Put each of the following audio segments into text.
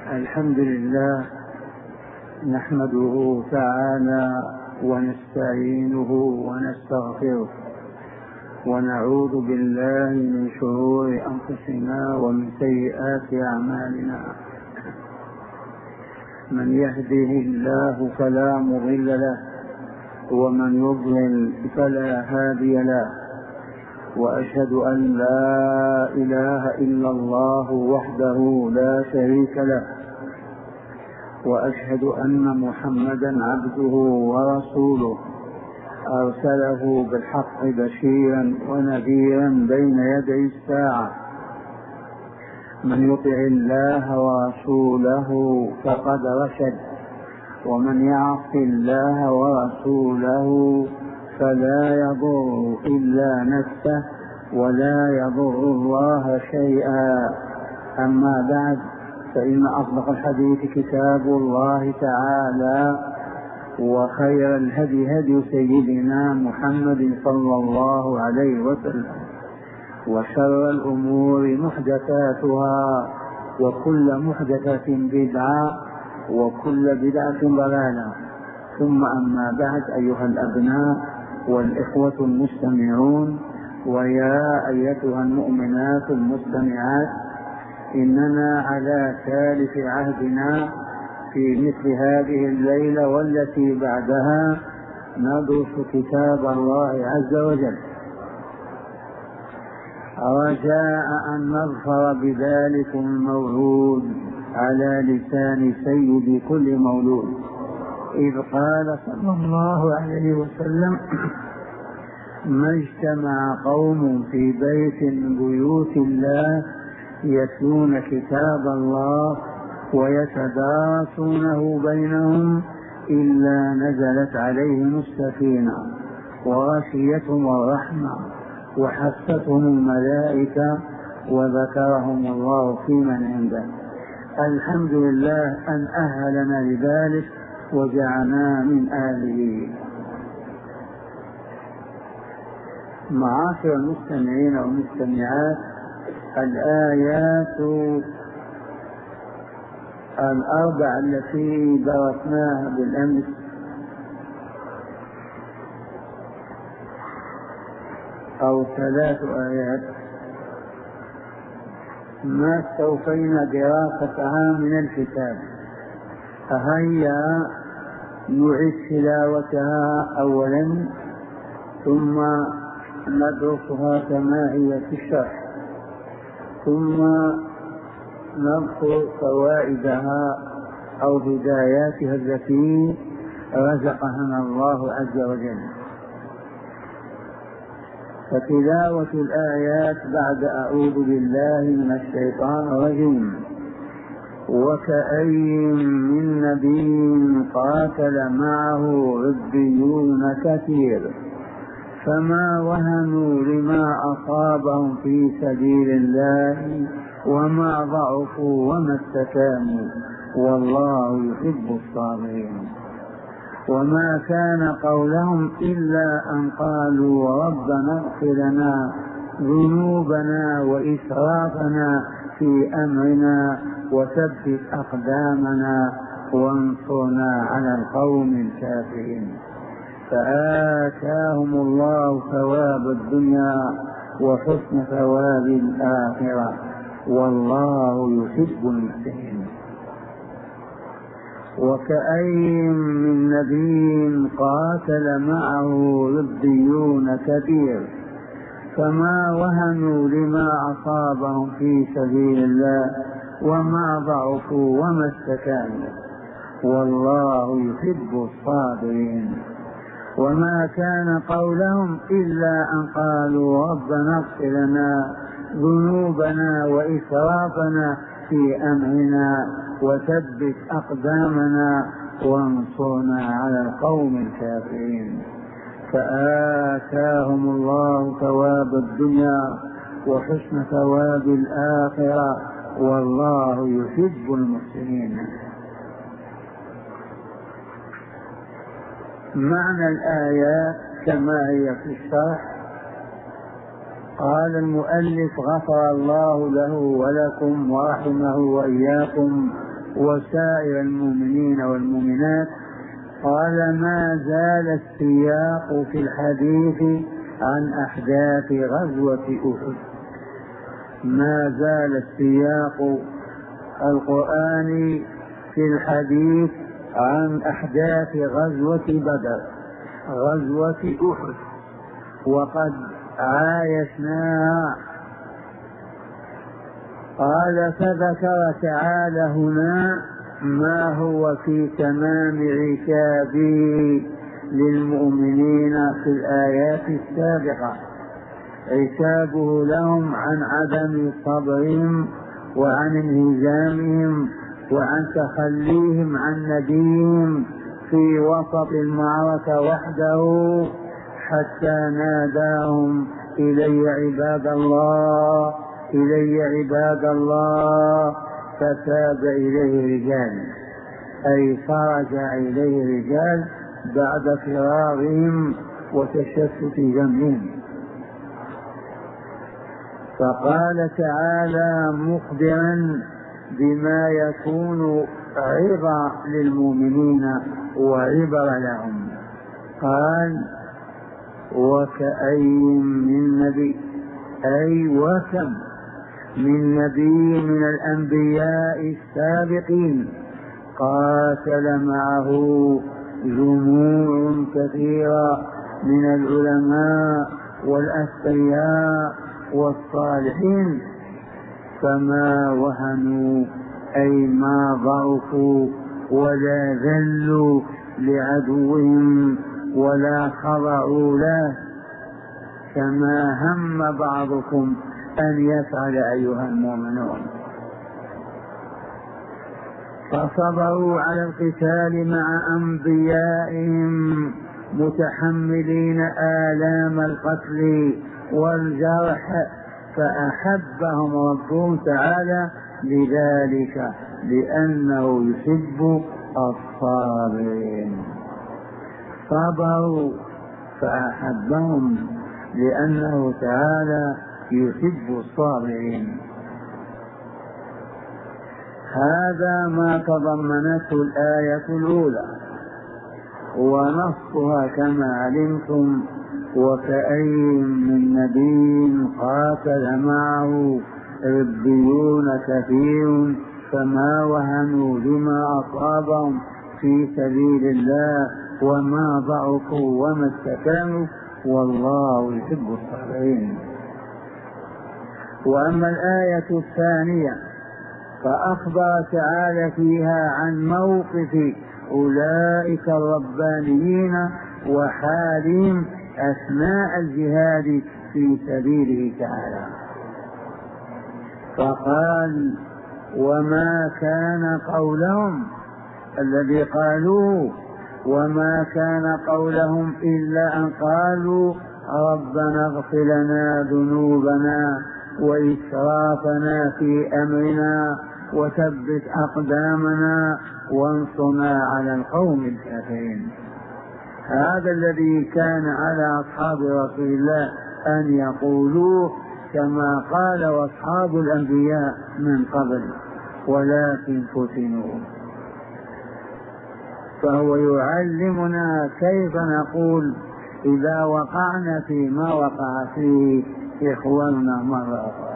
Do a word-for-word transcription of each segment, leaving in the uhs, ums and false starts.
الحمد لله نحمده تعالى ونستعينه ونستغفره ونعوذ بالله من شرور أنفسنا ومن سيئات أعمالنا. من يهده الله فلا مضل له ومن يضلل فلا هادي له، وأشهد أن لا إله إلا الله وحده لا شريك له، وأشهد أن محمدا عبده ورسوله أرسله بالحق بشيرا ونذيرا بين يدي الساعة. من يطع الله ورسوله فقد رشد، ومن يعص الله ورسوله فلا يضر إلا نفسه ولا يضر الله شيئا. أما بعد، فإن أصدق الحديث كتاب الله تعالى، وخير الهدي هدي سيدنا محمد صلى الله عليه وسلم، وشر الأمور محدثاتها، وكل محدثة بدعة، وكل بدعة ضلالة. ثم أما بعد، أيها الأبناء والإخوة المستمعون، ويا أيتها المؤمنات المستمعات، إننا على ثالث عهدنا في مثل هذه الليلة والتي بعدها ندرس كتاب الله عز وجل، رجاء أن نظفر بذلك المولود على لسان سيد كل مولود، إذ قال صلى الله عليه وسلم: ما اجتمع قوم في بيت من بيوت الله يتلون كتاب الله ويتدارسونه بينهم إلا نزلت عليهم السكينة وغشيتهم الرحمة وحفتهم الملائكة وذكرهم الله في من عنده. الحمد لله أن أهلنا لذلك وجعلنا من آله. معاشر المستمعين والمستمعات، الآيات الأربع التي درسناها بالأمس أو ثلاث آيات ما استوفينا دراستها من الكتاب، فهيا نعيد تلاوتها أولا ثم ندرسها كما هي في الشرح، ثم نذكر فوائدها أو هداياتها التي رزقنا الله عز وجل. فتلاوة الآيات بعد أعوذ بالله من الشيطان الرجيم: وكأي من نبي قاتل معه ربيون كثير فما وهنوا لما أصابهم في سبيل الله وما ضعفوا وما استكانوا والله يحب الصابرين. وما كان قولهم إلا أن قالوا ربنا اغفر لنا ذنوبنا وإسرافنا في أمرنا وثبت أقدامنا وانصرنا على القوم الكافرين. فآتاهم الله ثواب الدنيا وحسن ثواب الآخرة والله يحب المحسنين. وكأي من نبي قاتل معه ربيون كثير فما وهنوا لما أصابهم في سبيل الله وما ضعفوا وما استكانوا والله يحب الصابرين. وما كان قولهم إلا أن قالوا ربنا اغفر لنا ذنوبنا وإسرافنا في أمرنا وثبت أقدامنا وانصرنا على القوم الكافرين. فآتاهم الله ثواب الدنيا وحسن ثواب الآخرة والله يحب المحسنين. معنى الآيات كما هي في الشرح: قال المؤلف غفر الله له ولكم ورحمه وإياكم وسائر المؤمنين والمؤمنات. قال: ما زال السياق في الحديث عن أحداث غزوة أحد. ما زال السياق القرآني في الحديث عن أحداث غزوة بدر، غزوة أحد، وقد عايشناها. قال: فذكر تعالى هنا ما هو في تمام عتابه للمؤمنين في الآيات السابقة، عتابه لهم عن عدم صبرهم وعن انهزامهم وعن تخليهم عن نبيهم في وسط المعركة وحده حتى ناداهم: إلي عباد الله، إلي عباد الله، فتاب إليه رجال، أي فرجع إليه رجال بعد فرارهم وتشتت جمعهم. فقال تعالى مخبرا بما يكون عظة للمؤمنين وعبر لهم، قال: وكأي من نبي، أي وكم من نبي من الأنبياء السابقين قاتل معه جموع كثيرة من العلماء والأثرياء والصالحين، فما وهنوا، أي ما ضعفوا ولا ذلوا لعدوهم ولا خضعوا له، كما هم بعضكم أن يفعل أيها المؤمنون. فصبروا على القتال مع أنبيائهم متحملين آلام القتل والجرح، فأحبهم ربهم تعالى لذلك، لأنه يحب الصابرين. صبروا فأحبهم لأنه تعالى يحب الصابرين. هذا ما تضمنته الآية الأولى، ونصها كما علمتم: وكأي من نبي قاتل معه ربيون كثير فما وهنوا لما أصابهم في سبيل الله وما ضعفوا وما استكانوا والله يحب الصابرين. وأما الآية الثانية فأخبر تعالى فيها عن موقف أولئك الربانيين وحالهم أثناء الجهاد في سبيله تعالى، فقال: وما كان قولهم الذي قالوه، وما كان قولهم إلا أن قالوا: ربنا اغفر لنا ذنوبنا وإسرافنا في أمرنا وثبت أقدامنا وانصرنا على القوم الكافرين. هذا الذي كان على أصحاب رسول الله أن يقولوه، كما قال أصحاب الأنبياء من قبل، ولكن فتنوا. فهو يعلمنا كيف نقول إذا وقعنا فيما وقع فيه إخواننا مرة أخرى.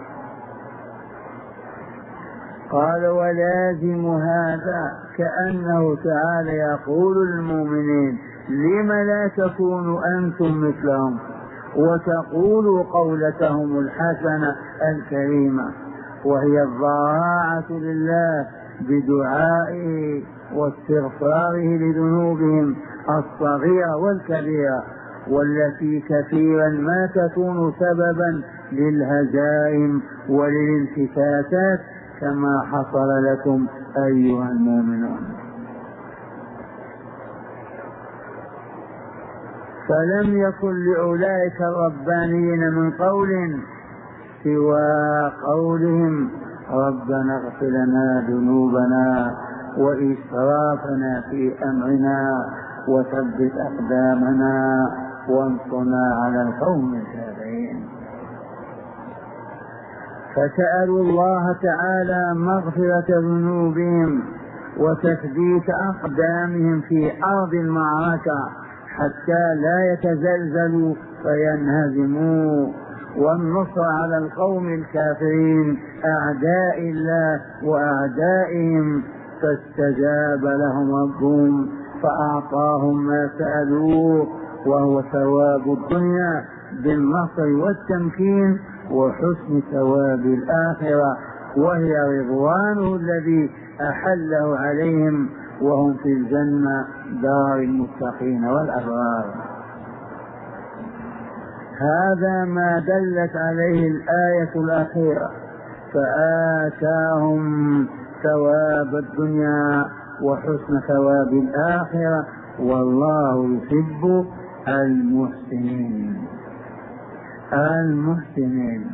قال: ولازم هذا كأنه تعالى يقول للمؤمنين: لم لا تكونوا أنتم مثلهم وتقولوا قولتهم الحسنة الكريمة، وهي الضراعة لله بدعائه واستغفاره لذنوبهم الصغيرة والكبيرة، والتي كثيرا ما تكون سببا للهزائم وللانتكاسات كما حصل لكم أيها المؤمنون. فلم يكن لأولئك الربانيين من قول سوى قولهم: ربنا اغفر لنا ذنوبنا وإسرافنا في أمرنا وثبت أقدامنا وانصرنا على القوم الكافرين. فسألوا الله تعالى مغفرة ذنوبهم وتثبيت أقدامهم في أرض المعركة حتى لا يتزلزلوا فينهزموا، والنصر على القوم الكافرين أعداء الله وأعدائهم، فاستجاب لهم ربهم فأعطاهم ما سألوه، وهو ثواب الدنيا بالنصر والتمكين وحسن ثواب الآخرة، وهي رضوانه الذي أحله عليهم وهم في الجنة دار المتقين والأبرار. هذا ما دلت عليه الآية الأخيرة، فآتاهم ثواب الدنيا وحسن ثواب الآخرة، والله يحب المحسنين. المحسنين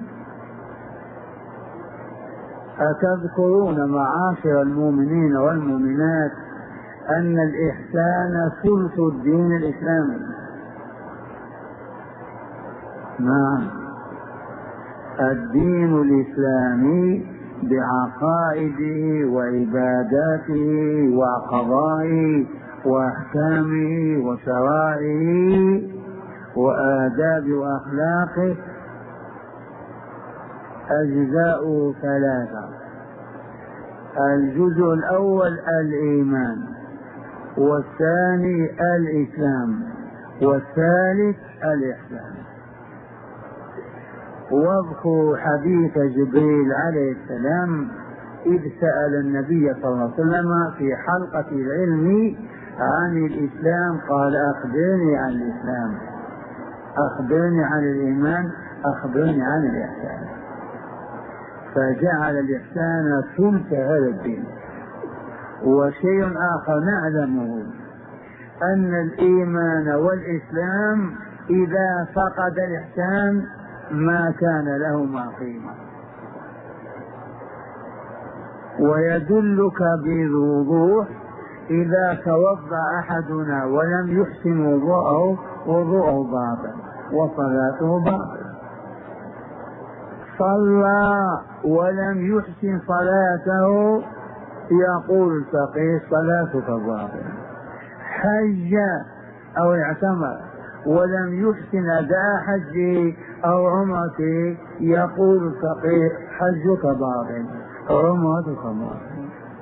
أتذكرون معاشر المؤمنين والمؤمنات أن الإحسان ثلث الدين الإسلامي؟ نعم، الدين الإسلامي بعقائده وعباداته وقضائه وأحكامه وشرائعه وآداب وأخلاقه أجزاء ثلاثة. الجزء الأول الإيمان، والثاني الإسلام، والثالث الإحسان. واذكروا حديث جبريل عليه السلام إذ سأل النبي صلى الله عليه وسلم في حلقة العلم عن الإسلام، قال أخبرني عن الإسلام، أخبرني عن الإيمان، أخبرني عن الإحسان، فجعل الإحسان ثلث هذا الدين. وشيء آخر نعلمه أن الإيمان والإسلام إذا فقد الإحسان ما كان لهما قيمة. ويدلك بوضوح إذا توضأ أحدنا ولم يحسن وضوءه وضوءه باطل وصلاته باطل، صلى ولم يحسن صلاته يقول الفقيه صلاتك باطلة، حج أو اعتمر ولم يحسن أداء حجه أو عمرته يقول الفقيه حجك باطل عمرتك باطل.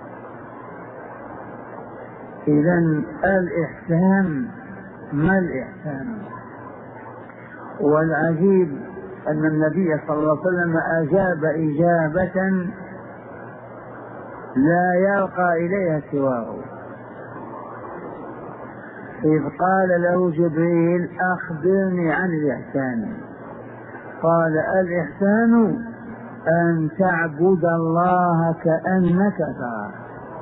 إذن الإحسان ما الإحسان؟ والعجيب أن النبي صلى الله عليه وسلم أجاب إجابة لا يرقى إليها سواه، إذ قال له جبريل أخبرني عن الإحسان، قال الإحسان أن تعبد الله كأنك تراه،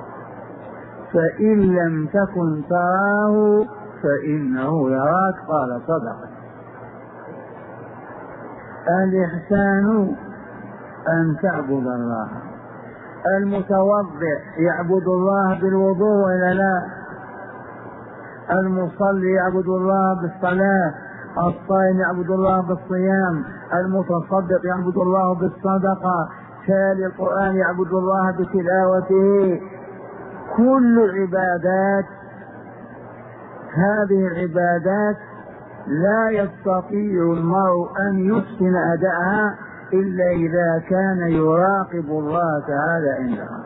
فإن لم تكن تراه فإنه يراك، قال صدق. الإحسان أن تعبد الله. المتوضئ يعبد الله بالوضوء ولا لا؟ المصلي يعبد الله بالصلاة، الصائم يعبد الله بالصيام، المتصدق يعبد الله بالصدقة، تالي القرآن يعبد الله بتلاوته. كل العبادات هذه العبادات لا يستطيع المرء أن يحسن أداءها إلا إذا كان يراقب الله تعالى عندها.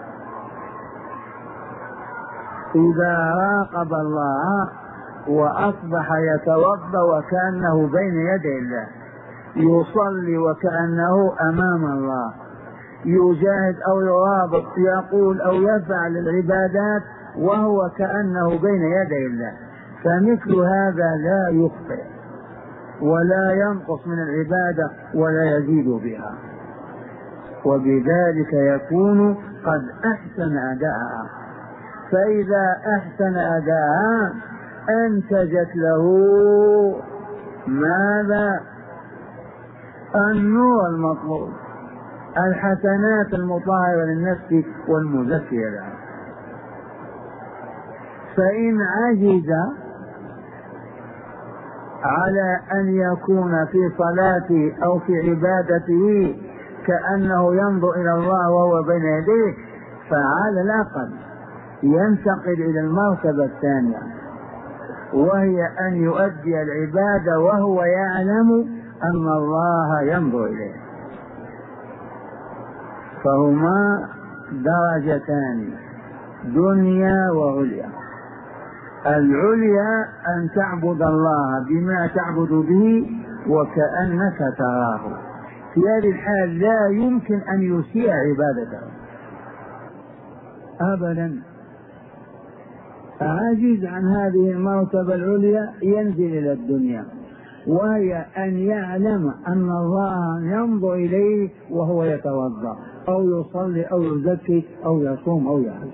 إذا راقب الله وأصبح يتوضأ وكأنه بين يدي الله، يصلي وكأنه أمام الله، يجاهد أو يرابط، يقول أو يفعل العبادات وهو كأنه بين يدي الله، فمثل هذا لا يخطئ ولا ينقص من العبادة ولا يزيد بها، وبذلك يكون قد أحسن أداءها. فإذا أحسن أداءها أنتجت له ماذا؟ النور المطلوب، الحسنات المطهرة للنفس والمزكية لها. فإن عجز على أن يكون في صلاته أو في عبادته كأنه ينظر إلى الله وهو بين يديه، فعلى الأقل ينتقل إلى المرتبة الثانية، وهي أن يؤدي العبادة وهو يعلم أن الله ينظر إليه. فهما درجتان، دنيا وعليا. العليا أن تعبد الله بما تعبد به وكأنك تراه، في هذه الحال لا يمكن أن يسيء عبادته أبدا. عاجز عن هذه المرتبة العليا ينزل إلى الدنيا، وهي أن يعلم أن الله ينظر إليه وهو يتوضأ أو يصلي أو يزكي أو يصوم أو يحج.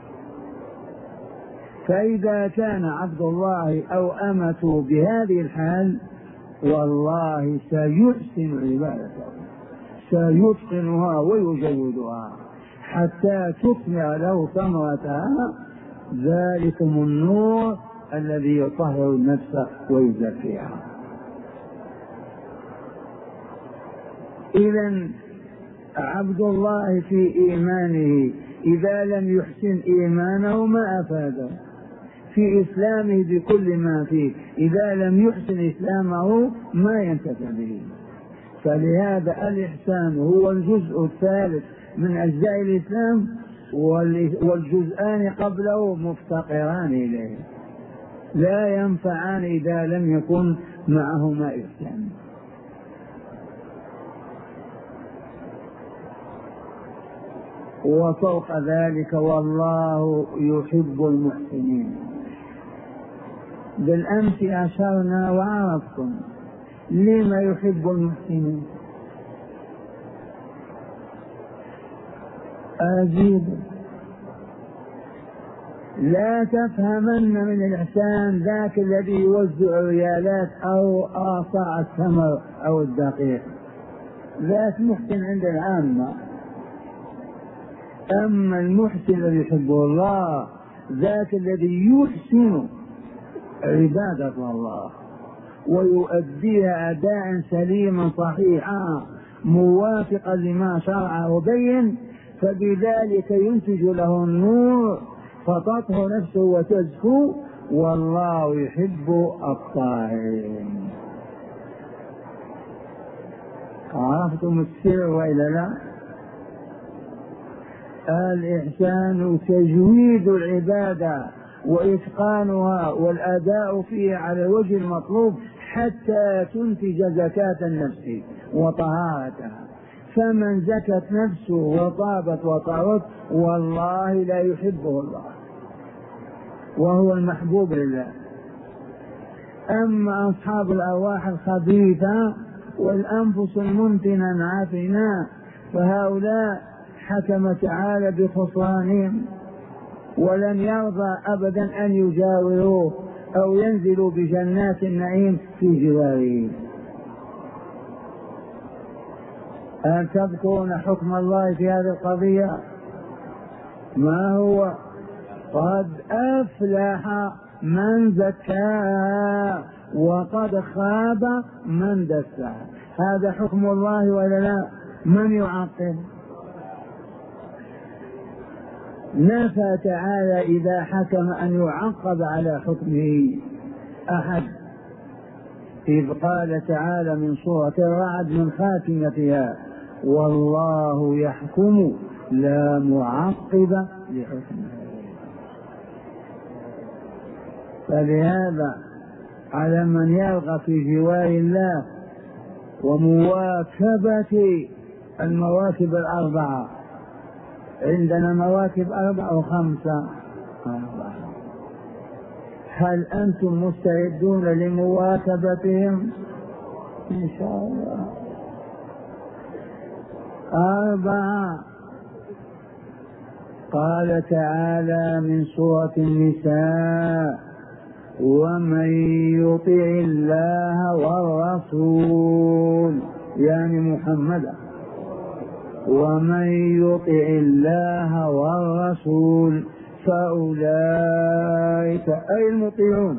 فإذا كان عبد الله أو أمته بهذه الحال والله سيحسن عبادته، سيتقنها ويجودها حتى تثمر له ثمرتها، ذلكم النور الذي يطهر النفس ويزكيها. إذن عبد الله في إيمانه إذا لم يحسن إيمانه ما أفاده، في إسلامه بكل ما فيه إذا لم يحسن إسلامه ما ينتفع به. فلهذا الإحسان هو الجزء الثالث من أجزاء الإسلام، والجزءان قبله مفتقران إليه، لا ينفعان إذا لم يكن معهما إحسان. وفوق ذلك والله يحب المحسنين. بالأمس أشرنا وعرفتم لما يحب المحسنين. أجيب، لا تفهمن من الإحسان ذاك الذي يوزع ريالات أو آصاع التمر أو الدقيق، ذاك محسن عند العامة. أما المحسن الذي يحبه الله ذاك الذي يحسن عبادة الله ويؤديها أداء سليما صحيحا موافقا لما شرع وبين، فبذلك ينتج له النور فتطهر نفسه وتزكو، والله يحب الطاهرين. عرفتم السر وإلا لا؟ الإحسان تجويد العبادة وإتقانها والأداء فيها على الوجه المطلوب حتى تنتج زكاة النفس وطهارتها. فمن زكت نفسه وطابت وطهرت والله لا يحبه الله وهو المحبوب لله. أما أصحاب الأرواح الخبيثة والأنفس المنتنة العافنة فهؤلاء حكم تعالى بخسرانهم، ولن يرضى أبدا أن يجاوروه أو ينزلوا بجنات النعيم في جواره. هل تذكرون حكم الله في هذه القضية؟ ما هو؟ قد أفلح من زكاها وقد خاب من دساها. هذا حكم الله ولا لا؟ من يعقب؟ نفى تعالى إذا حكم أن يعقب على حكمه أحد، إذ قال تعالى من سورة الرعد من خاتمتها: والله يحكم لا معقب لحكمه. فلهذا على من يرغب في جوار الله ومواكبة المواكب الأربعة. عندنا مواكب أربعة وخمسة أربعة. هل أنتم مستعدون لمواكبتهم؟ إن شاء الله. أربعة. قال تعالى من سورة النساء: ومن يطع الله والرسول، يعني محمدا، ومن يطع الله والرسول فأولئك أي المطيعون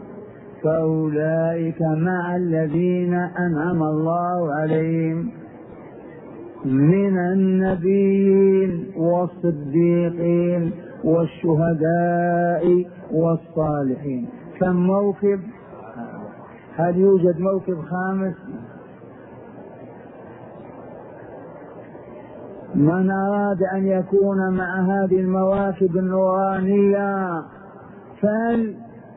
فأولئك مع الذين أنعم الله عليهم من النبيين والصديقين والشهداء والصالحين. كم موكب؟ هل يوجد موكب خامس؟ من أراد أن يكون مع هذه المواكب النورانية فل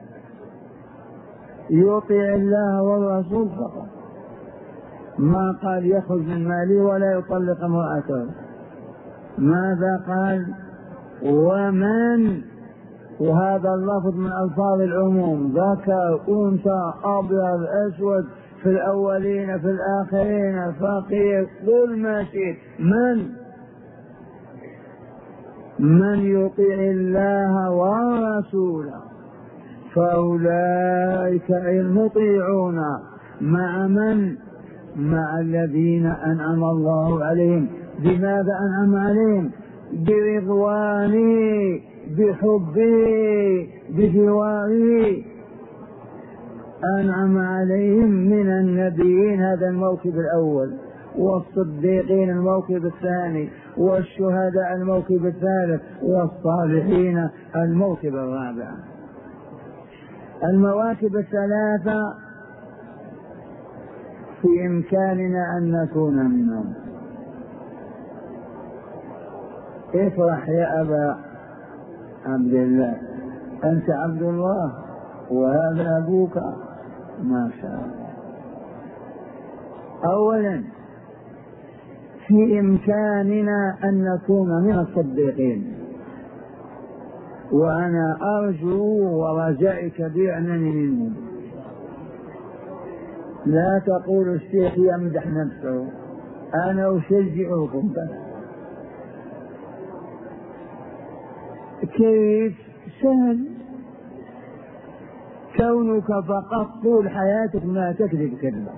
يطيع الله والرسول فقط. ما قال يخرج من مالي ولا يطلق امرأته، ماذا قال؟ ومن، وهذا اللفظ من ألفاظ العموم، ذكر أنثى أبيض أسود، في الأولين في الآخرين، فقير، كل ما شئت. من من يطيع الله والرسول فأولئك المطيعون. مع من؟ مع الذين أنعم الله عليهم. بماذا أنعم عليهم؟ برضوانه، بحبه، بجواره. أنعم عليهم من النبيين، هذا الموكب الأول، والصديقين الموكب الثاني، والشهداء الموكب الثالث، والصالحين الموكب الرابع. المواكب الثلاثة في إمكاننا أن نكون منهم. افرح يا أبا عبد الله، أنت عبد الله وهذا أبوك، ما شاء الله. أولا في إمكاننا أن نكون من الصديقين، وأنا أرجو ورجائي كبير أنني منهم. لا تقول الشيخ يمدح نفسه، أنا أشجعكم بس. كيف؟ سهل، كونك فقط طول حياتك ما تكذب كذبة.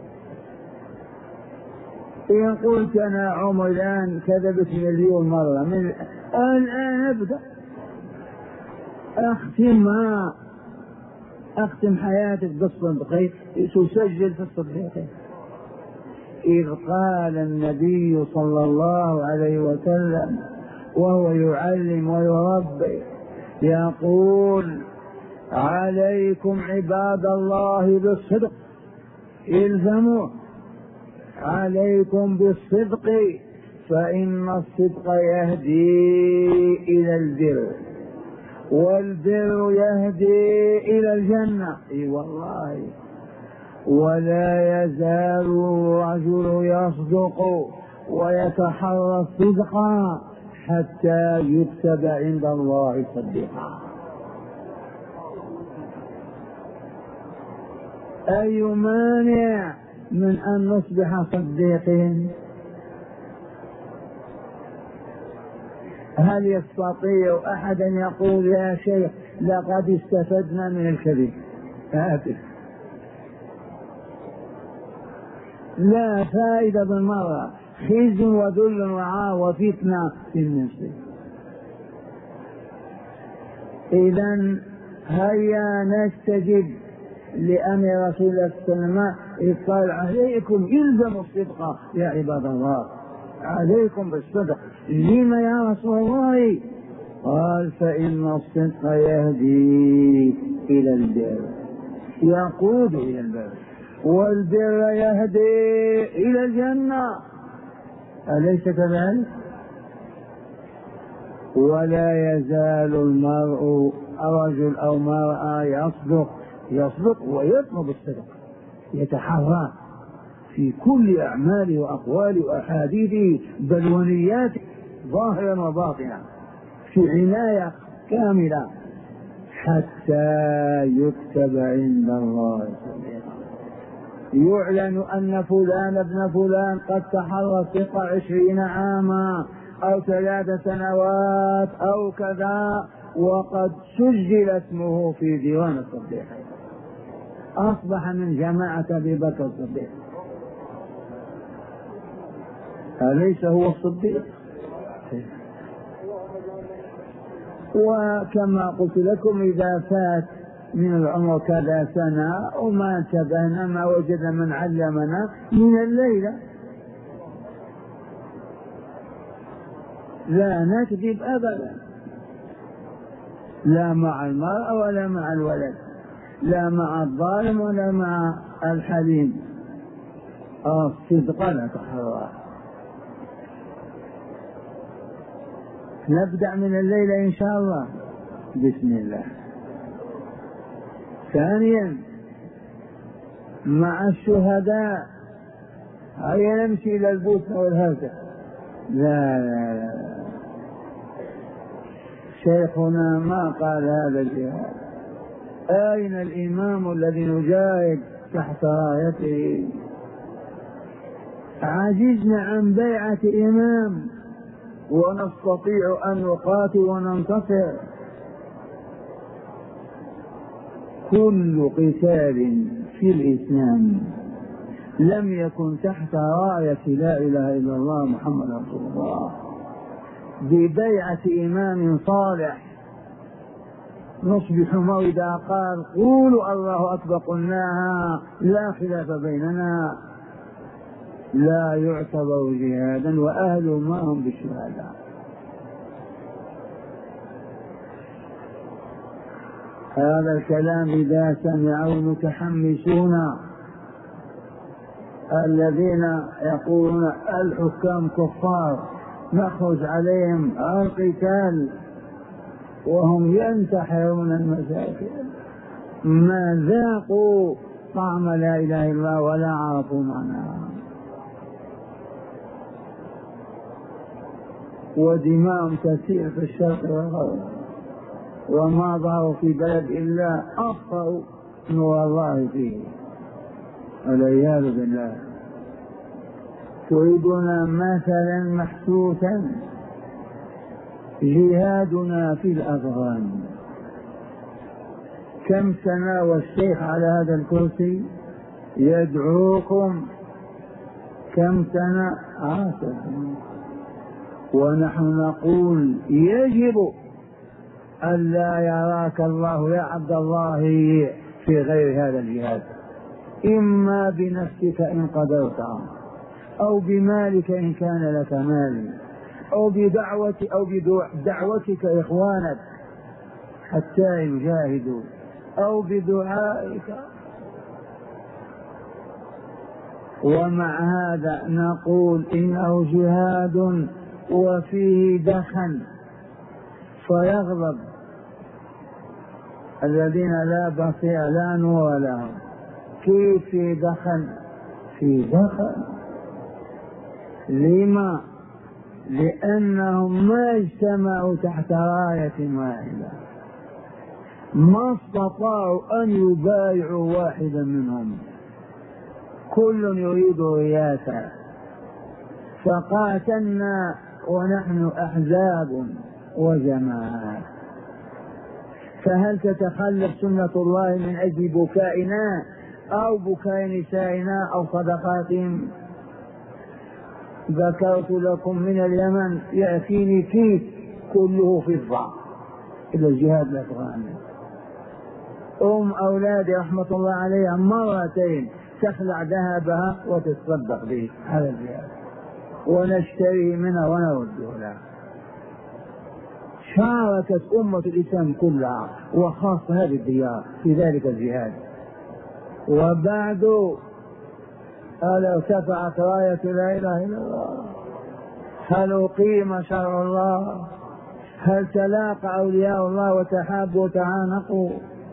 إن قلت أنا عمر الآن كذبت مليون مرة، من الآن أبدأ أختمها، أختم حياتك بالصدق، تسجل في الصديقين. إذ قال النبي صلى الله عليه وسلم وهو يعلم ويربي يقول: عليكم عباد الله بالصدق، الزموا عليكم بالصدق، فإن الصدق يهدي إلى البر، والبر يهدي إلى الجنة. اي والله. ولا يزال الرجل يصدق ويتحرى الصدق حتى يكتب عند الله صديقا. أي مانع من أن نصبح صديقين؟ هل يستطيع أحد أن يقول يا شيخ لقد استفدنا من الكذب؟ هاتف. لا فائدة بالمرة، خزي وذل وعار وفتنة في النفس. إذن هيا نستجب لأمر رسول الله صلى الله عليه وسلم إذ قال: عليكم إلزموا الصدق يا عباد الله، عليكم بالصدق. لما يا رسول الله؟ قال: فإن الصدق يهدي إلى البر، يقود إلى البر، والبر يهدي إلى الجنة، أليس كذلك؟ ولا يزال المرء رجل أو مرأة يصدق يصدق ويطلب الصدق، يتحرى في كل أعماله وأقواله وأحاديثه بل ونياته ظاهرا وباطنا، في عناية كاملة حتى يكتب عند الله صديقا. يعلن أن فلان ابن فلان قد تحرى الصدق عشرين عاما أو ثلاث سنوات أو كذا، وقد سجل اسمه في ديوان الصديقين، أصبح من جماعة أبي بكر الصديق. أليس هو الصديق؟ وكما قلت لكم إذا فات من العمر كذا سنة وما انتبهنا ما وجدنا من علمنا من الليلة، لا نكذب أبدا، لا مع المرأة ولا مع الولد، لا مع الظالم ولا مع الحليم. الصدق نتحرى. نبدأ من الليلة إن شاء الله. بسم الله. ثانيا مع الشهداء. هيا نمشي إلى البوسنة والهرجة. لا لا لا، شيخنا ما قال هذا الجهاد. أين الإمام الذي نجاهد تحت رايته؟ عجزنا عن بيعة إمام ونستطيع أن نقاتل وننتصر. كل قتال في الإسلام لم يكن تحت راية لا إله إلا الله محمد رسول الله ببيعة إمام صالح نصبح موعدا قال قولوا الله أكبر قلناها لا خلاف بيننا، لا يعتبر جهادا وأهله ما هم بالشهادة. هذا الكلام إذا سمعوا المتحمسون الذين يقولون الحكام كفار نخرج عليهم القتال وهم ينتحرون المساجد، ما ذاقوا طعم لا إله إلا الله ولا عرفوا معناها، ودماء تسير في الشرق والغرب وما ظهروا في بلد إلا أخطأوا نور الله فيه والعياذ بالله. تريدنا مثلا محسوسا جهادنا في الأفغان. كم سنة والشيخ على هذا الكرسي يدعوكم، كم سنة عشر، ونحن نقول يجب ألا يراك الله يا عبد الله في غير هذا الجهاد، إما بنفسك إن قدرت أو بمالك إن كان لك مال أو بدعوة أو بدعوتك إخوانك حتى يجاهدوا أو بدعائك. ومع هذا نقول إنه جهاد وفيه دخن فيغضب الذين لا بصير لا نور لهم. كيف في دخن؟ في دخن لما؟ لأنهم ما اجتمعوا تحت راية واحدة، ما استطاعوا أن يبايعوا واحدا منهم، كل يريد رياسة، فقاتلنا ونحن أحزاب وجماعات. فهل تتخلف سنة الله من أجل بكائنا أو بكاء نسائنا أو صدقاتهم؟ ذكرت لكم من اليمن يأتيني كيس كله فضة إلى الجهاد الأفغاني. أم أولادي رحمة الله عليها مرتين تخلع ذهبها وتتصدق به على الجهاد ونشتري منها ونرده لها. شاركت أمة الإسلام كلها وخاصة هذه الديار في ذلك الجهاد. وبعد هل ارتفعت راية لا إله إلا الله؟ هل أقيم شرع الله؟ هل تلاقى أولياء الله وتحابوا وتعانقوا؟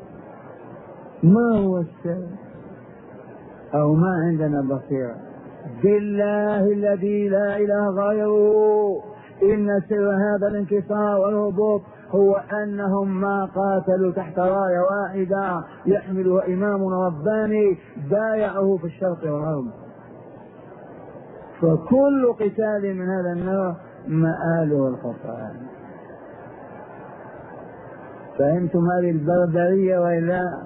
ما هو السر؟ أو ما عندنا بصيرة؟ بالله الذي لا إله غيره إن سر هذا الانكسار والهبوط هو أنهم ما قاتلوا تحت راية واحدة يحملها إمام رباني بايعه في الشرق والغرب. فكل قتال من هذا النوع مآله الخسران. فهمتم هذه البربرية وإلا؟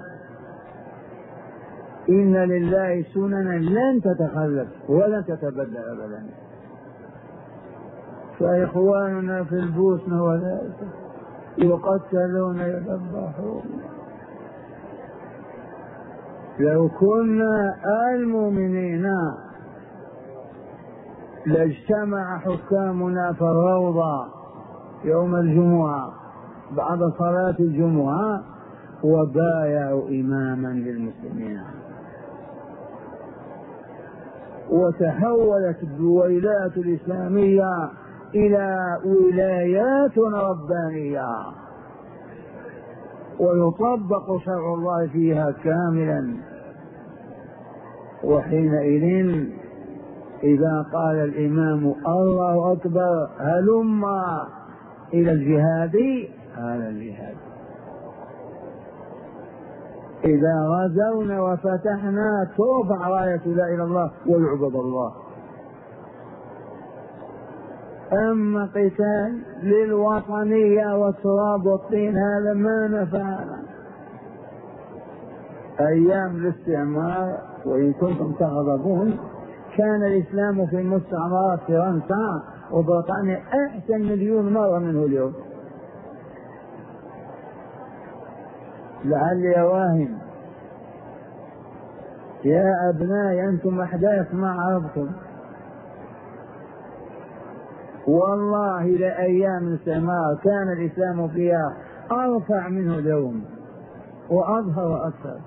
إن لله سننا لن تتخلف ولن تتبدل أبدا. فإخواننا في البوسنة والهرجة يقتلون يذبحون. لو كنا المؤمنين لاجتمع حكامنا في الروضة يوم الجمعة بعد صلاة الجمعة وبايعوا إماما للمسلمين، وتحولت الولايات الإسلامية إلى ولايات ربانية ويطبق شرع الله فيها كاملا. وحينئذ إذا قال الإمام الله أكبر هلم إلى الجهاد، هذا الجهاد. إذا غزونا وفتحنا ترفع راية لا إله إلا الله ويعبد الله. أما قتال للوطنية والتراب والطين هذا ما نفعنا. أيام الاستعمار وإن كنتم تغضبون كان الإسلام في المستعمرات فرنسا وبريطانيا أحسن مليون مرة منه اليوم. لعلي واهم يا أبنائي أنتم أحداث ما عرفتم، والله لأيام الاستعمار كان الإسلام فيها أرفع منه اليوم وأظهر وأكثر.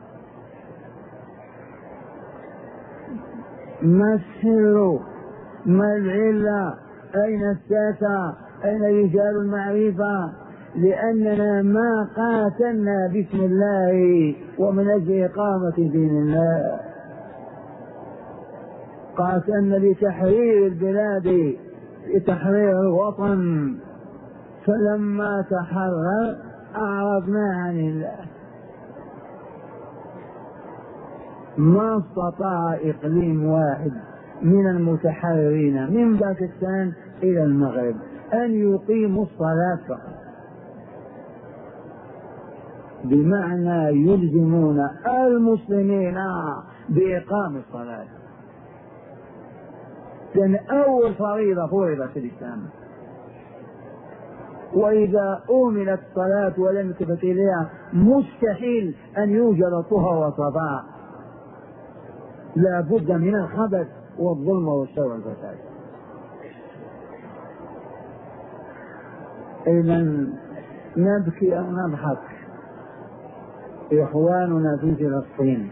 ما السر؟ ما العلة؟ أين الساسة؟ أين رجال المعرفة؟ لأننا ما قاتلنا باسم الله ومن أجل إقامة دين الله، قاتلنا لتحرير البلاد، لتحرير الوطن. فلما تحرر أعرضنا عن الله. ما استطاع إقليم واحد من المتحررين من باكستان إلى المغرب أن يقيموا الصلاة فقط، بمعنى يلزمون المسلمين بإقام الصلاة. لأن أول فريضة فرضت في الإسلام، وإذا أهملت الصلاة ولم يلتفت إليها مستحيل أن يوجد طهر وصفاء، لا بد من الخبث والظلم والشر والفساد. إذا نبكي أو نضحك؟ إخواننا في فلسطين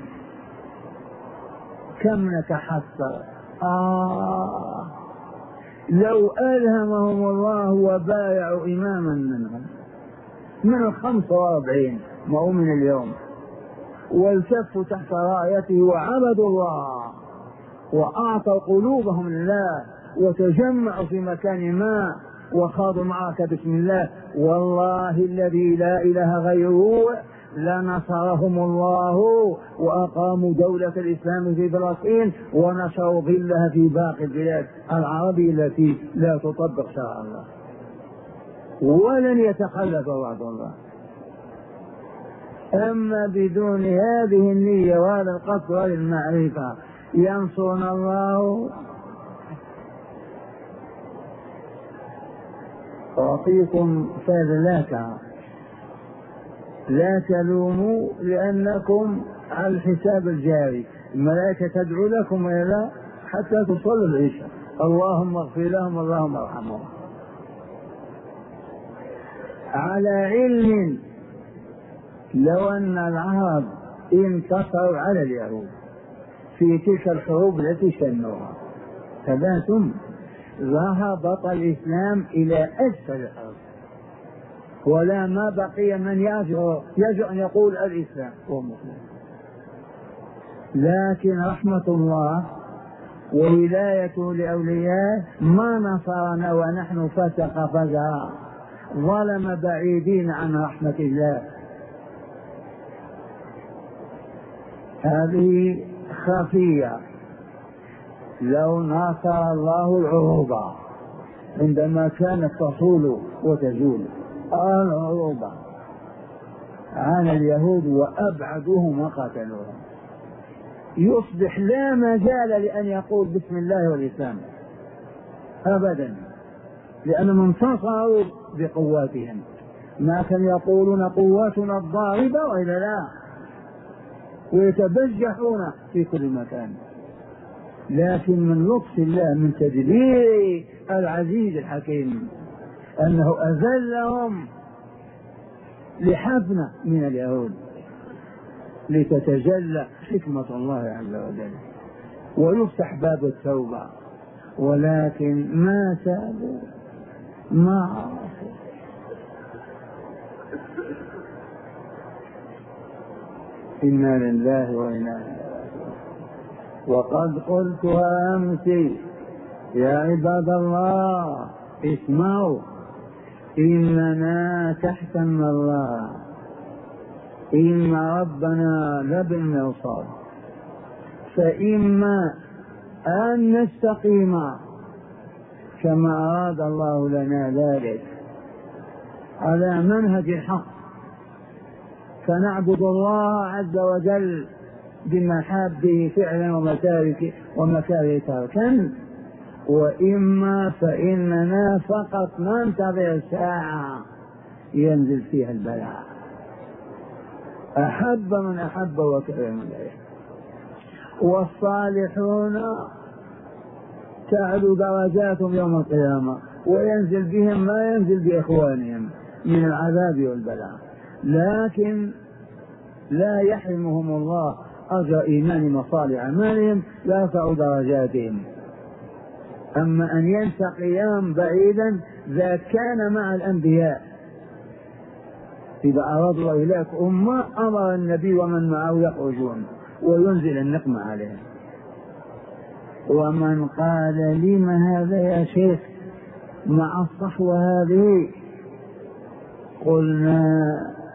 كم نتحسر. آه لو ألهمهم الله وبايعوا إماما منهم من الخمسة وأربعين ما هو من اليوم، والتفوا تحت رايته وعبدوا الله وأعطوا قلوبهم لله وتجمعوا في مكان ما وخاضوا معك بسم الله، والله الذي لا إله غيره لنصرهم الله وأقاموا دولة الإسلام في فلسطين ونشروا ظلها في باقي البلاد العربية التي لا تطبق شرع الله، ولن يتخلف وعد الله. أما بدون هذه النية وهذا القصد للمعرفة ينصرنا الله. أعطيكم فذلك لا تلوموا لأنكم على الحساب الجاري، الملائكة تدعو لكم إلى حتى تصلوا العشاء، اللهم اغفر لهم اللهم ارحمهم. على علم لو أن العرب انتصروا على اليهود في تلك الحروب التي شنوها ثباتم ذهبط الإسلام إلى أسفل الأرض، ولا ما بقي من يجرؤ يجرؤ أن يقول الإسلام هو مسلم. لكن رحمة الله وولايته لأولياء ما نصرنا ونحن فسق فزع ظلم بعيدين عن رحمة الله. هذه خفية. لو ناصر الله العروبة عندما كانت تصول وتزول العروبة عن اليهود وأبعدوهم وقتلوهم، يصبح لا مجال لأن يقول بسم الله والإسلام أبدا، لأنهم انتصروا بقواتهم. ما كان يقولون قواتنا الضاربة وإلا لا، ويتبجحون في كل مكان. لكن من لطف الله من تدبير العزيز الحكيم أنه أذلهم لحفنة من اليهود لتتجلى حكمة الله عز وجل ويفتح باب التوبة، ولكن ما تابوا ما عرفوا. إنا لله وإنا إليه راجعون. وقد قلتها أمس يا عباد الله اسمعوا، إننا تحت الله، إن ربنا لبالمرصاد، فإما أن نستقيم كما أراد الله لنا ذلك على منهج الحق فنعبد الله عز وجل بمحابه فعلا ومكاره ومكاره تركا، وإما فإننا فقط ننتظر ساعة ينزل فيها البلاء، أحب من أحب وكره من كره. والصالحون تعلو درجاتهم يوم القيامة وينزل بهم ما ينزل بإخوانهم من العذاب والبلاء، لكن لا يحرمهم الله أجر إيمان مصالح أعمالهم، لا يرفع درجاتهم. أما أن ينسى قيام بعيدا ذا كان مع الأنبياء، إذا أراد الله إليك أمة أمر النبي ومن معه يخرجون وينزل النقمة عليهم. ومن قال لم هذا يا شيخ مع الصحوة هذه، قلنا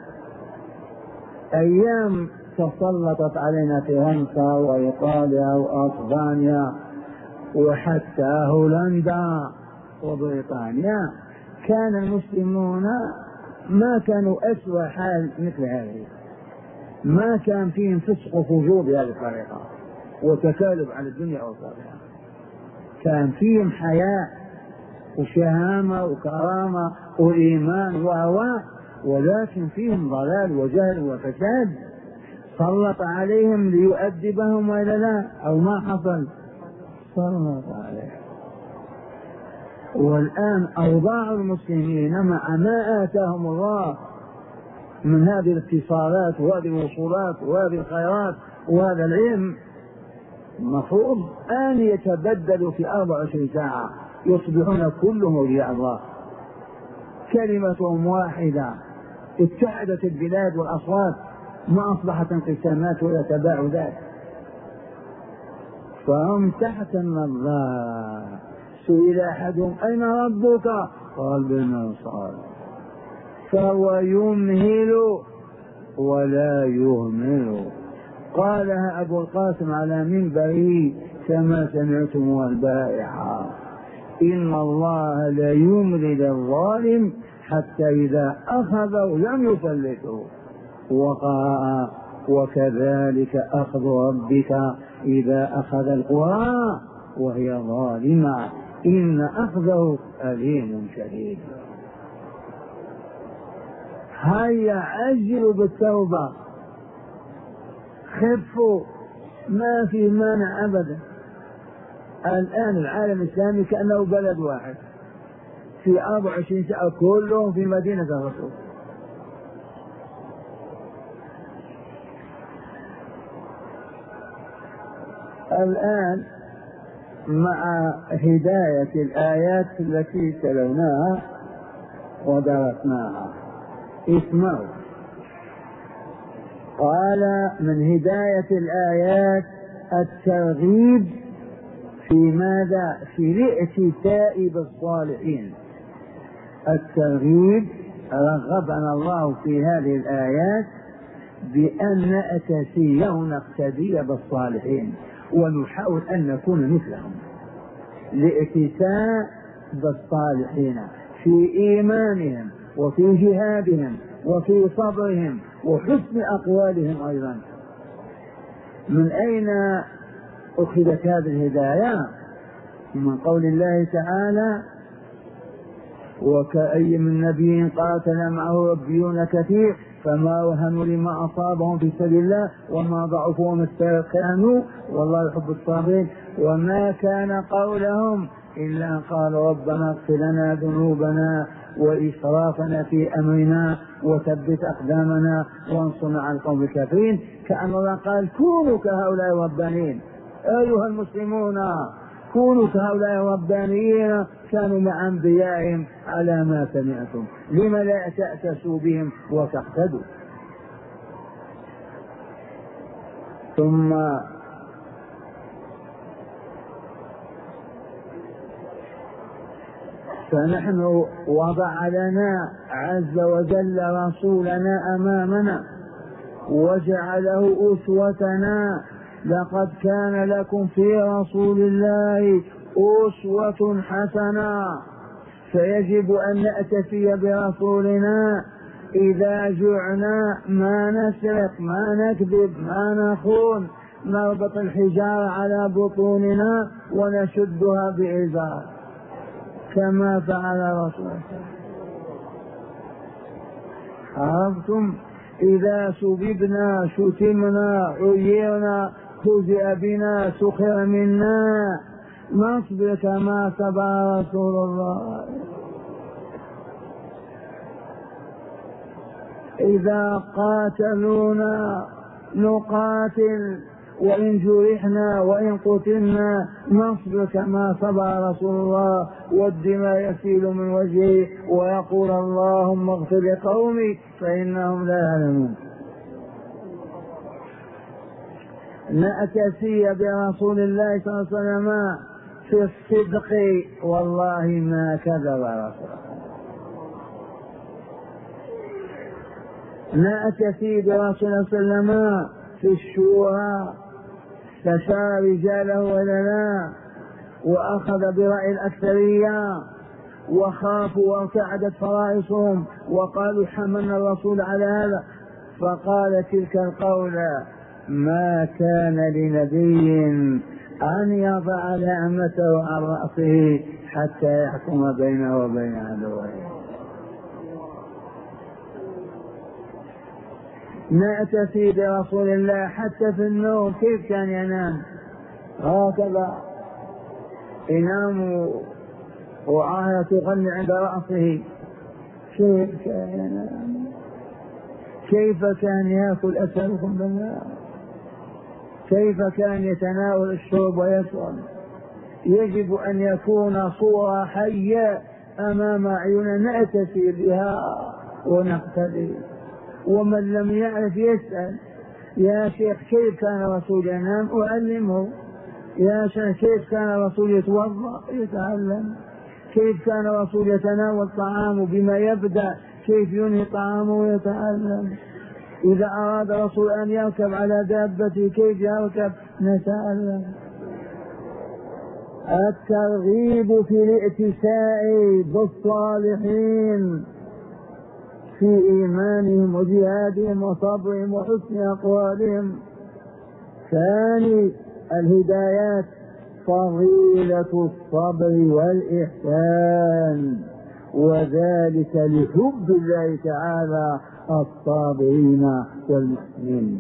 أيام تسلطت علينا فرنسا وإيطاليا وأسبانيا وحتى هولندا وبريطانيا، كان المسلمون ما كانوا أسوأ حال مثل هذه، ما كان فيهم فسق وفجور بهذه الطريقة وتكالب على الدنيا وصالحها، كان فيهم حياء وشهامة وكرامة وإيمان وهواء، ولكن فيهم ضلال وجهل وفساد سلط عليهم ليؤدبهم وإلا لا، أو ما حصل سلط عليهم. والآن أوضاع المسلمين مع ما آتاهم الله من هذه الاتصالات وهذه الوصولات وهذه الخيرات وهذا العلم، المفروض أن يتبدلوا في أربع وعشرين ساعة، يصبحون كلهم أولياء الله، كلمتهم واحدة، اتحدت البلاد والأصوات، ما أصبحت انقسامات ولا تباعدات، فهم تحت النظار. سئل أحدهم أين ربك؟ قال بالمرصاد، فهو يمهل ولا يهمل. قالها أبو القاسم على منبره كما سمعتموها البارحة، إن الله لا يملي للظالم حتى إذا أخذه لم يفلته. وقال وكذلك أخذ ربك إذا أخذ القرى وهي ظالمة إن أخذه أليم شديد. هيا عجلوا بالتوبة، خفوا، ما في مانع أبدا. الآن العالم الإسلامي كأنه بلد واحد، في أربع وعشرين ساعة كلهم في مدينة الرسول. الآن مع هداية الآيات التي تلوناها ودرسناها، اسمعوا. قال من هداية الآيات الترغيب في ماذا؟ في الائتساء بالصالحين. الترغيب رغبنا الله في هذه الآيات بأن نأتسي ونقتدي بالصالحين ونحاول أن نكون مثلهم، الائتساء بالصالحين في إيمانهم وفي جهادهم وفي صبرهم وحسن أقوالهم أيضا. من أين أخذت هذه الهداية؟ من قول الله تعالى وكأي من نبي قاتل معه ربيون كثير فما وهنوا لما أصابهم في سبيل الله وما ضعفوا وما استكانوا والله يحب الصابرين وما كان قولهم إلا قالوا ربنا اغفر لنا ذنوبنا وإسرافنا في أمرنا وثبت أقدامنا وانصرنا على القوم الكافرين. كأن الله قال كونوا كهؤلاء الربانيين. أيها المسلمون كونوا كهؤلاء الربانيين كانوا مع أنبيائهم على ما سمعتم، لم لا تأسسوا بهم وتقتدوا. ثم فنحن وضع لنا عز وجل رسولنا أمامنا وجعله أسوتنا. لقد كان لكم في رسول الله أسوة حسنة، فيجب أن نأتفي برسولنا. إذا جعنا ما نسرق ما نكذب ما نخون، نربط الحجارة على بطوننا ونشدها بإزار كما فعل رسول الله. عرفتم؟ إذا سببنا شتمنا عيرنا خزئ بنا سخر منا نصبر كما صبر رسول الله. إذا قاتلونا نقاتل، وإن جرحنا وإن قتلنا نصبر كما صبر رسول الله، والدماء يسيل من وجهه ويقول اللهم اغفر لقومي فإنهم لا يعلمون. نأتسي برسول الله صلى الله عليه وسلم في الصدق، والله ما كذب رسول الله. نأتسي برسول الله صلى الله عليه وسلم في الشورى، استشار رجاله ولا لا، وأخذ برأي الأكثرية، وخافوا وارتعدت فرائصهم وقالوا حملنا الرسول على هذا، فقال تلك القولة ما كان لنبي أن يضع نعمته عن رأسه حتى يحكم بينه وبين عدوه. نأتي برسول الله حتى في النوم. كيف كان ينام؟ هكذا ينام وآية تغني عند رأسه. كيف كان ينام؟ كيف كان يأكل؟ أسألكم بالله. كيف كان يتناول الشرب ويشرب؟ يجب أن يكون صورة حية أمام أعيننا نأتي بها ونقتدي. ومن لم يعرف يسأل يا شيخ كيف كان رسول ينام؟ أعلمه. يا شيخ كيف كان رسول يتوضأ؟ يتعلم. كيف كان رسول يتناول طعامه بما يبدأ؟ كيف ينهي طعامه؟ يتعلم. إذا أراد رسول أن يركب على دابته كيف يركب؟ نتعلم. الترغيب في الائتساء بالصالحين في إيمانهم وجهادهم وصبرهم وحسن أقوالهم. ثاني الهدايات فضيلة الصبر والإحسان، وذلك لحب الله تعالى الصابرين والمحسنين.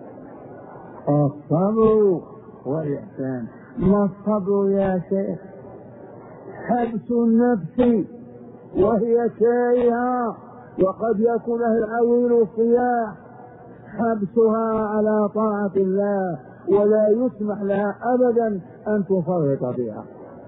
الصبر والإحسان. ما الصبر يا شيخ؟ حبس النفس وهي كارهة وقد يكون لها العويل الصياح، حبسها على طاعة الله ولا يسمح لها أبدا أن تفرط بها.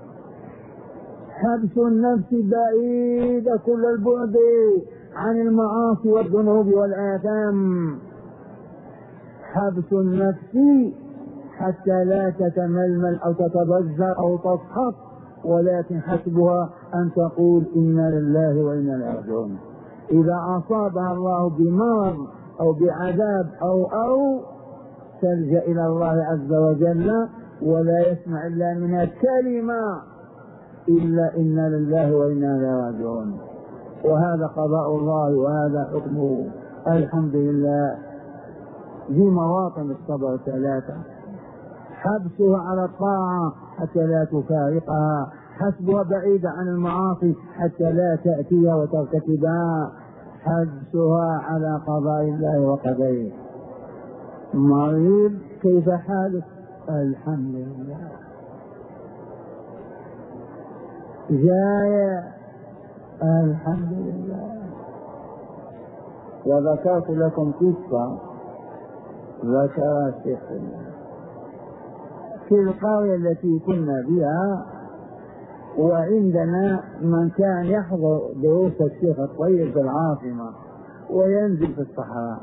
حبس النفس بعيد كل البعد عن المعاصي والذنوب والآثام. حبس النفس حتى لا تتململ أو تتضجر أو تسخط، ولكن حسبها أن تقول إنا لله وإنا إليه راجعون. إذا أصابها الله بمرض أو بعذاب أو أو تلجأ إلى الله عز وجل ولا يسمع إلا منها كلمة إلا إنا لله وإنا إليه راجعون. وهذا قضاء الله وهذا حكمه. الحمد لله. دي مواطن الصبر ثلاثة: حبسها على الطاعة حتى لا تفارقها، حسبها بعيدة عن المعاصي حتى لا تأتيها وترتكبها، حبسها على قضاء الله وقدره. مريض كيف حالك؟ الحمد لله. جاية الحمد لله. وذكرت لكم قصة ذكرها الشيخ في القرية التي كنا بها، وعندنا من كان يحضر دروس الشيخ الطيب في العاصمة وينزل في الصحراء.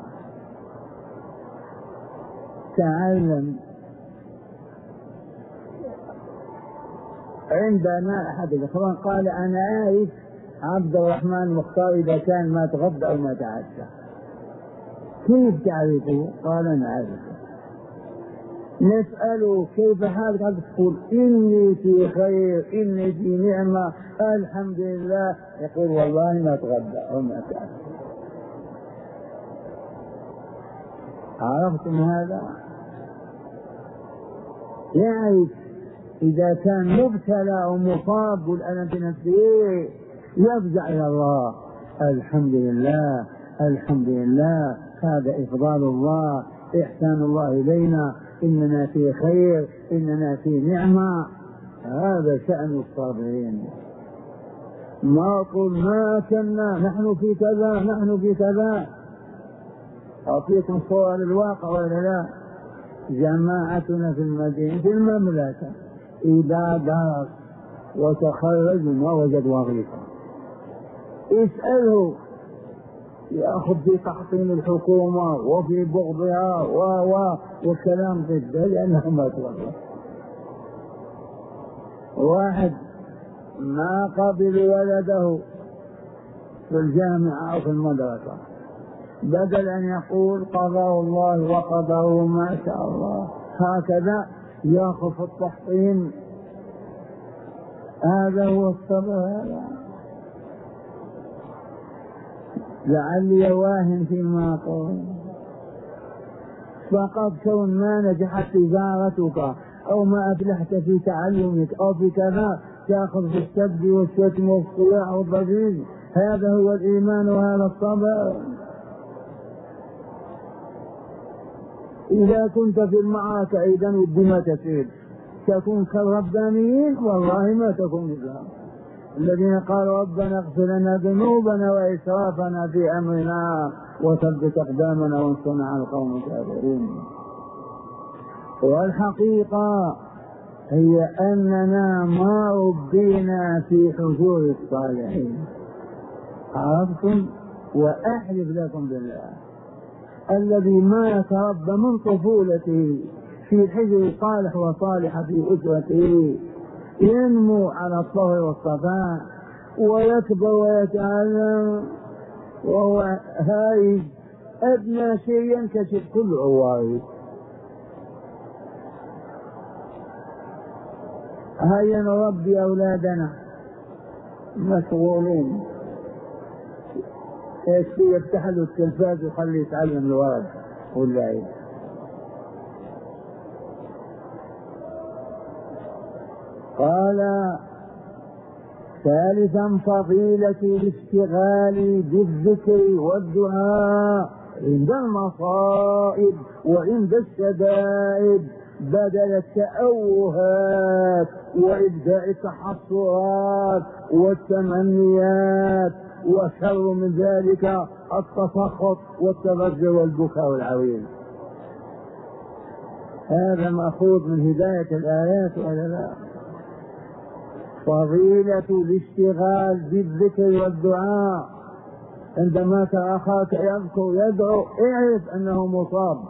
تعلم عندنا أحد الإخوان قال أنا عارف عبد الرحمن المختار إذا كان ما تغدى أو ما تعشى. كيف تعرفه؟ قال أنا عارفه. نسأله كيف حالك؟ قال تقول إني في خير، إني في نعمة، الحمد لله. يقول والله ما تغدى أو ما تعشى. عرفتم هذا؟ يعرف إذا كان مبتلى أو مصاب والألم بنفسه يفزع إلى الله، الحمد لله الحمد لله، هذا إفضال الله، إحسان الله إلينا، إننا في خير، إننا في نعمة. هذا شأن الصابرين. ما قل ما كنا نحن في كذا نحن في كذا. أعطيكم صور الواقع ولا لا؟ جماعتنا في المدينة في المملكة إذا درس وتخرج ما وجد وظيفة اسأله يأخذ في تحطيم الحكومة وفي بغضها و و والكلام ضده لأنه ما توظف. واحد ما قبل ولده في الجامعة أو في المدرسة، بدل أن يقول قضاء الله وقدره ما شاء الله هكذا يأخذ في التحطيم. هذا هو الصبر. هذا لعلي واهن فيما أقول. فقط كون ما نجحت تجارتك أو ما أفلحت في تعلمك أو في كذا تأخذ في السب والشتم والصياح والضجيج. هذا هو الإيمان وهذا الصبر. إذا كنت في المعركة أيضا والدماء تسيل تكون كالربانيين والله ما تكون مثلهم الذين قالوا ربنا اغفر لنا ذنوبنا وإسرافنا في أمرنا وثبت أقدامنا وانصرنا على القوم الكافرين. والحقيقة هي أننا ما ربينا في حضور الصالحين. عرفتم؟ وأحلف لكم بالله الذي ما يتربى من طفولته في حجر صالح وصالحة في أسرته ينمو على الطهر والصفاء ويكبر ويتعلم وهو هايج أدنى شيء ينكشف كل عوارض. هيا نربي أولادنا مشغولين، يفتح له التلفاز ويخليه يتعلم الورد واللعب. قال ثالثا فضيلة الاشتغال بالذكر والدعاء عند المصائب وعند الشدائد بدل التأوهات وإبداء التحصرات والتمنيات، وشر من ذلك التسخط والتضجر والبكاء والعويل. هذا مأخوذ من هداية الآيات ولا لا؟ فضيلة الاشتغال بالذكر والدعاء. عندما ترى أخاك يذكر يدعو اعرف أنه مصاب.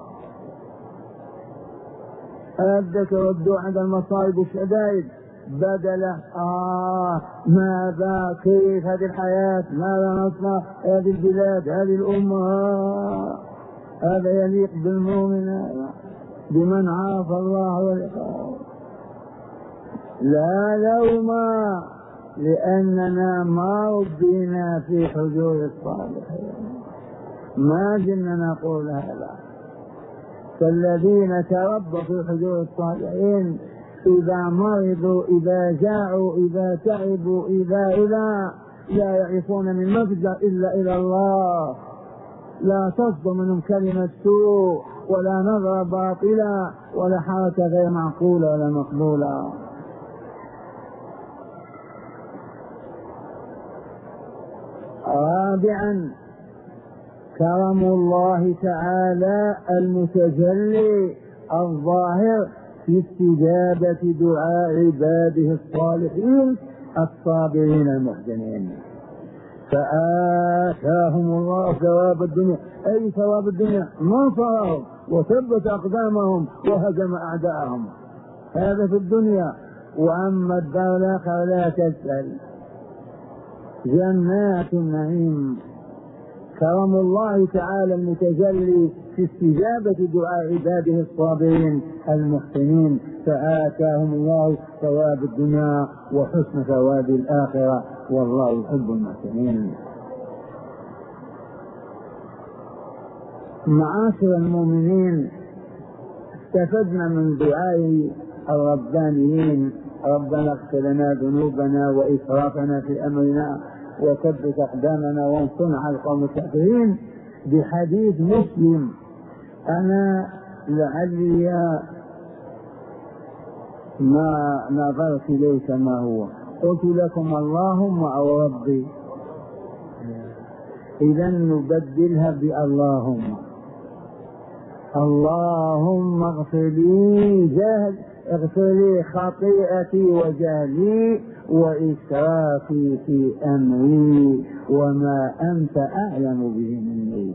الذكر والدعاء عند المصائب والشدائد بدل آه ماذا كيف هذه الحياة، ماذا نصنع هذه البلاد هذه الأمة. هذا يليق بالمؤمن بمن عاف الله والإقامة. لا لوم لأننا ما ربينا في حضور الصالحين، ما زلنا نقول هذا. فالذين تربوا في حضور الصالحين إذا مرضوا إذا جاعوا إذا تعبوا إذا إذا لا يعرفون من مفزع إلا إلى الله، لا تصدر منهم كلمة سوء ولا نظرة باطلة ولا حركة غير معقولة ولا مقبولة. رابعا كرم الله تعالى المتجلي الظاهر في استجابة دعاء عباده الصالحين الصابرين المحسنين، فآتاهم الله ثواب الدنيا، أي ثواب الدنيا نصرهم وثبت أقدامهم وهزم أعداءهم، هذا في الدنيا. وأما الدار الآخرة لا تسأل، جنات النعيم. كرم الله تعالى المتجلي في استجابة دعاء عباده الصابرين المحسنين، فآتاهم الله ثواب الدنيا وحسن ثواب الآخرة، والله يحب المحسنين. معاشر المؤمنين، استفدنا من دعاء الربانيين: ربنا اغفر لنا ذنوبنا وإسرافنا في أمرنا وثبت أقدامنا وانصرنا على القوم الكافرين، بحديث مسلم. أنا لعلي ما نظرت إليه ما هو، قلت لكم اللهم أو ربي، إذا نبدلها باللهم. اللهم اغفر لي جهل اغفر لي خطيئتي وجهلي وإسرافي في أمري وما أنت أعلم به مني.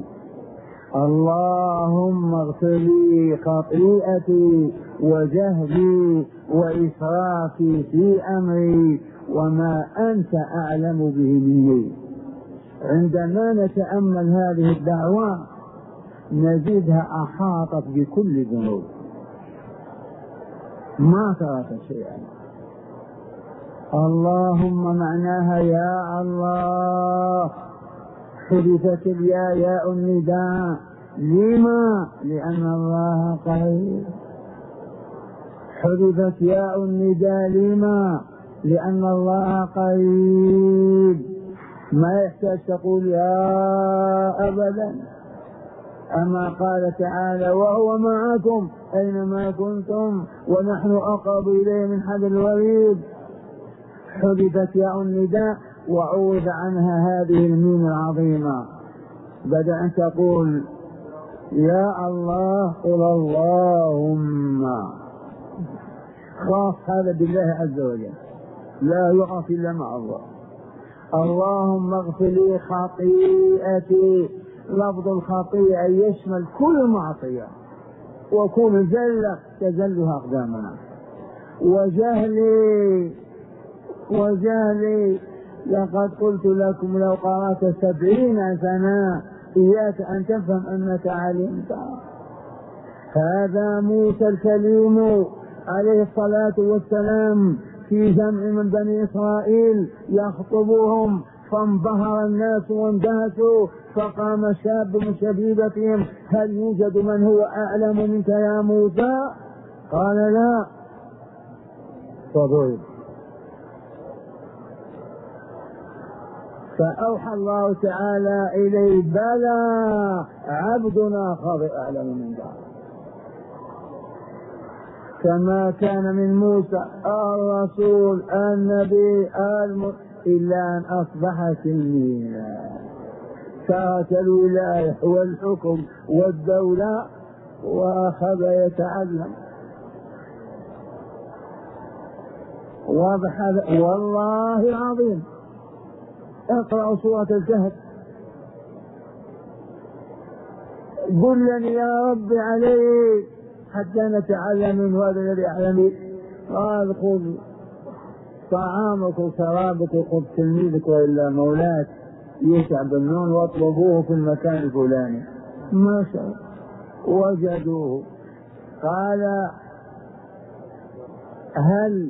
اللهم اغفر لي خطيئتي وجهلي وإسرافي في أمري وما أنت أعلم به مني. عندما نتأمل هذه الدعوة نجدها أحاطت بكل ذنوب، ما ترك شيئا. اللهم معناها يا الله، حدثت الياء ياء النداء، لما؟ لأن الله قريب. حدثت ياء النداء، لما؟ لأن الله قريب، ما يحتاج تقول يا أبدا. أما قال تعالى وهو معكم أينما كنتم ونحن أقرب إليه من حبل الوريد. حذفت ياء النداء وعوض عنها هذه الميم العظيمة، بدأ أن تقول يا الله قل اللهم، خاص هذا بالله عز وجل، لا يعرف إلا مع الله. اللهم اغفر لي خطيئتي، لفظ الخطيئة يشمل كل معصية وكل زلة تزلها أقدامنا. وجهلي وجهلي لقد قلت لكم لو قرأت سبعين سنة إياك أن تفهم أنك علمت. هذا موسى الكليم عليه الصلاة والسلام في جمع من بني إسرائيل يخطبهم، فانبهر الناس واندهشوا، فقام شاب من شبيبتهم هل يوجد من هو أعلم منك يا موسى؟ قال لا، فضرب. فأوحى الله تعالى إليه بلى عبدنا خاطئ أعلم من ذلك. كما كان من موسى الرسول النبي الم... إلا أن أصبح تلميذا، ترك الولاية والحكم والدولة وأخذ يتعلم. واضح هذا؟ والله العظيم اقرأوا سورة الكهف. قلني يا رب عليه حتى نتعلم من هذا الذي أعلم. قال خذ طعامك وشرابك وخذ تلميذك وإلا مولاك يشع بالنون واطلبوه في المكان الفلاني. ما شاء وجدوه. قال هل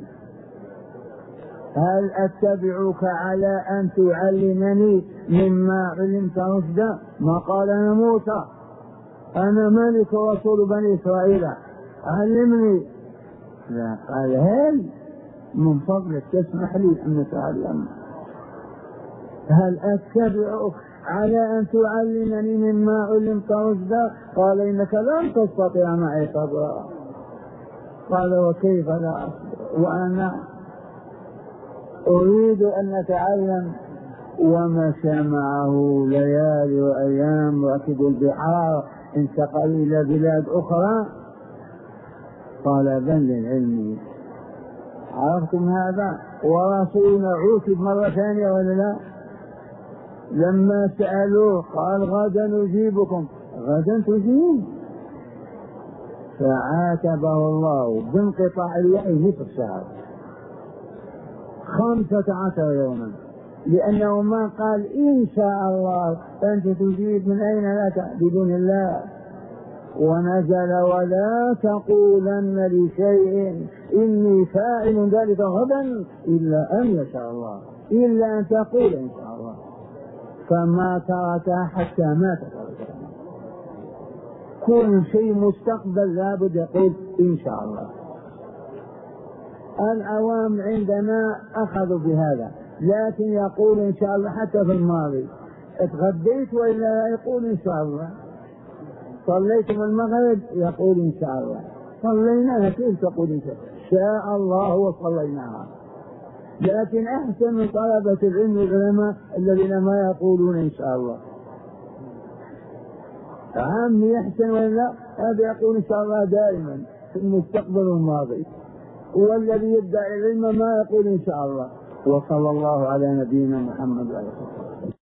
هل أتبعك على أن تعلمني مما علمت رشدا؟ ما قال أنا موسى، أنا ملك ورسول بني إسرائيل، علمني. لا، قال هل من فضلك تسمح لي أن نتعلم؟ هل أتبعك على أن تعلمني مما علمت رشدا؟ قال إنك لن تستطيع معي صبرا. قال وكيف لا أصبر وأنا أريد أن نتعلم ومشى معه ليالي وأيام، ركبوا البحار انتقلوا إلى بلاد أخرى طلبا للعلم. عرفتم هذا؟ ورسولنا عوتب مرة ثانية ولا لا؟ لما سألوه قال غدا نجيبكم. غدا تجيب؟ فعاتبه الله بانقطاع الوحي نصف شهر، خمسة عشر يوما، لأنه ما قال إن شاء الله أنت تجيب من أين لك بدون الله. ونزل ولا تقولن لشيء إني فاعل ذلك غدا إلا أن يشاء الله، إلا أن تقول إن شاء الله. فما تركها حتى مات. كل شيء مستقبل لابد يقول إن شاء الله. العوام عندنا أخذوا بهذا، لكن يقول إن شاء الله حتى في الماضي. اتغديت وإلا يقول إن شاء الله. صليتم المغرب يقول إن شاء الله. صليناها كيف تقول إن شاء الله؟ شاء الله وصليناها. لكن أحسن من طلبة العلم العلماء الذين ما يقولون إن شاء الله. عامي يحسن ولا هذا يقول إن شاء الله دائما في المستقبل والماضي، والذي يدعي العلم ما يقول إن شاء الله. وصلى الله على نبينا محمد وعلى آله وصحبه.